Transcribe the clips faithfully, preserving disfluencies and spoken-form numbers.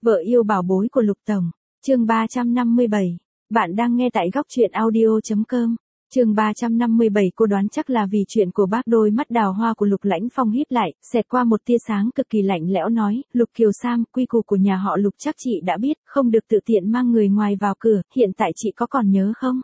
Vợ yêu bảo bối của Lục Tổng. Chương ba trăm năm mươi bảy. Bạn đang nghe tại góc truyện audio chấm com. Chương ba trăm năm mươi bảy. Cô đoán chắc là vì chuyện của bác. Đôi mắt đào hoa của Lục Lãnh Phong híp lại, xẹt qua một tia sáng cực kỳ lạnh lẽo nói, Lục Kiều Sam, quy củ của nhà họ Lục chắc chị đã biết, không được tự tiện mang người ngoài vào cửa, hiện tại chị có còn nhớ không?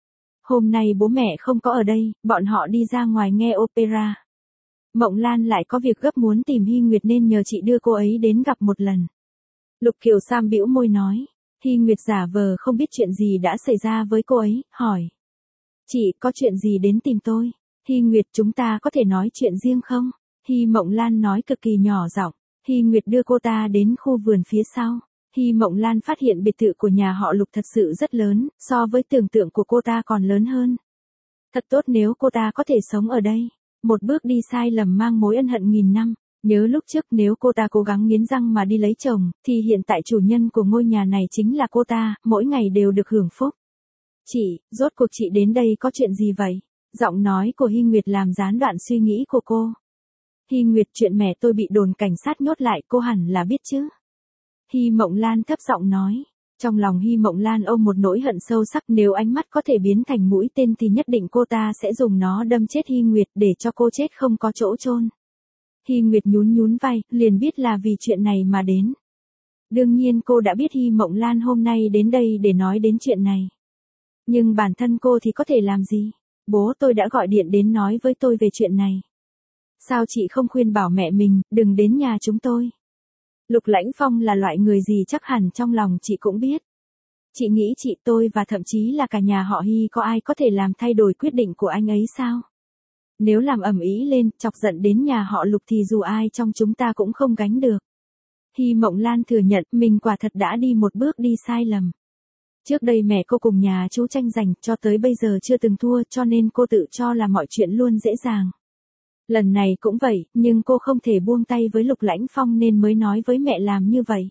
Hôm nay bố mẹ không có ở đây, bọn họ đi ra ngoài nghe opera. Mộng Lan lại có việc gấp muốn tìm Hy Nguyệt nên nhờ chị đưa cô ấy đến gặp một lần. Lục Kiều Sam bĩu môi nói. Hy Nguyệt giả vờ không biết chuyện gì đã xảy ra với cô ấy, hỏi. Chị, có chuyện gì đến tìm tôi? Hy Nguyệt, chúng ta có thể nói chuyện riêng không? Hy Mộng Lan nói cực kỳ nhỏ giọng. Hy Nguyệt đưa cô ta đến khu vườn phía sau. Hy Mộng Lan phát hiện biệt thự của nhà họ Lục thật sự rất lớn, so với tưởng tượng của cô ta còn lớn hơn. Thật tốt nếu cô ta có thể sống ở đây. Một bước đi sai lầm mang mối ân hận nghìn năm. Nhớ lúc trước nếu cô ta cố gắng nghiến răng mà đi lấy chồng, thì hiện tại chủ nhân của ngôi nhà này chính là cô ta, mỗi ngày đều được hưởng phúc. Chị, rốt cuộc chị đến đây có chuyện gì vậy? Giọng nói của Hy Nguyệt làm gián đoạn suy nghĩ của cô. Hy Nguyệt, chuyện mẹ tôi bị đồn cảnh sát nhốt lại, cô hẳn là biết chứ? Hy Mộng Lan thấp giọng nói. Trong lòng Hy Mộng Lan ôm một nỗi hận sâu sắc, nếu ánh mắt có thể biến thành mũi tên thì nhất định cô ta sẽ dùng nó đâm chết Hy Nguyệt để cho cô chết không có chỗ chôn. Hy Nguyệt nhún nhún vai, liền biết là vì chuyện này mà đến. Đương nhiên cô đã biết Hy Mộng Lan hôm nay đến đây để nói đến chuyện này. Nhưng bản thân cô thì có thể làm gì? Bố tôi đã gọi điện đến nói với tôi về chuyện này. Sao chị không khuyên bảo mẹ mình, đừng đến nhà chúng tôi? Lục Lãnh Phong là loại người gì chắc hẳn trong lòng chị cũng biết. Chị nghĩ chị tôi và thậm chí là cả nhà họ Hy có ai có thể làm thay đổi quyết định của anh ấy sao? Nếu làm ầm ĩ lên, chọc giận đến nhà họ Lục thì dù ai trong chúng ta cũng không gánh được. Hy Mộng Lan thừa nhận mình quả thật đã đi một bước đi sai lầm. Trước đây mẹ cô cùng nhà chú tranh giành cho tới bây giờ chưa từng thua cho nên cô tự cho là mọi chuyện luôn dễ dàng. Lần này cũng vậy, nhưng cô không thể buông tay với Lục Lãnh Phong nên mới nói với mẹ làm như vậy.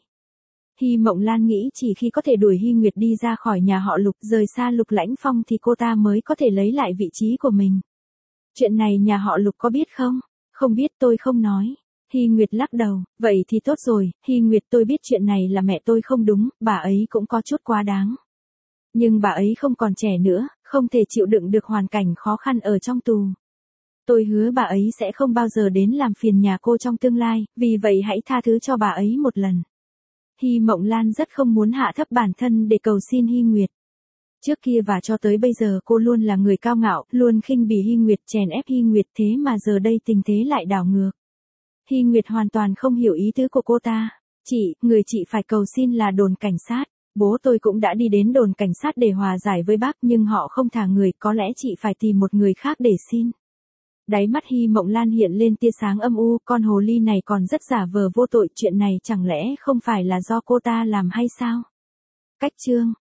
Hy Mộng Lan nghĩ chỉ khi có thể đuổi Hy Nguyệt đi ra khỏi nhà họ Lục, rời xa Lục Lãnh Phong thì cô ta mới có thể lấy lại vị trí của mình. Chuyện này nhà họ Lục có biết không? Không biết, tôi không nói. Hy Nguyệt lắc đầu, vậy thì tốt rồi, Hy Nguyệt, tôi biết chuyện này là mẹ tôi không đúng, bà ấy cũng có chút quá đáng. Nhưng bà ấy không còn trẻ nữa, không thể chịu đựng được hoàn cảnh khó khăn ở trong tù. Tôi hứa bà ấy sẽ không bao giờ đến làm phiền nhà cô trong tương lai, vì vậy hãy tha thứ cho bà ấy một lần. Hy Mộng Lan rất không muốn hạ thấp bản thân để cầu xin Hy Nguyệt. Trước kia và cho tới bây giờ cô luôn là người cao ngạo, luôn khinh bỉ Hy Nguyệt, chèn ép Hy Nguyệt, thế mà giờ đây tình thế lại đảo ngược. Hy Nguyệt hoàn toàn không hiểu ý tứ của cô ta. Chị, người chị phải cầu xin là đồn cảnh sát. Bố tôi cũng đã đi đến đồn cảnh sát để hòa giải với bác nhưng họ không thả người, có lẽ chị phải tìm một người khác để xin. Đáy mắt Hy Mộng Lan hiện lên tia sáng âm u, con hồ ly này còn rất giả vờ vô tội, chuyện này chẳng lẽ không phải là do cô ta làm hay sao? Cách chương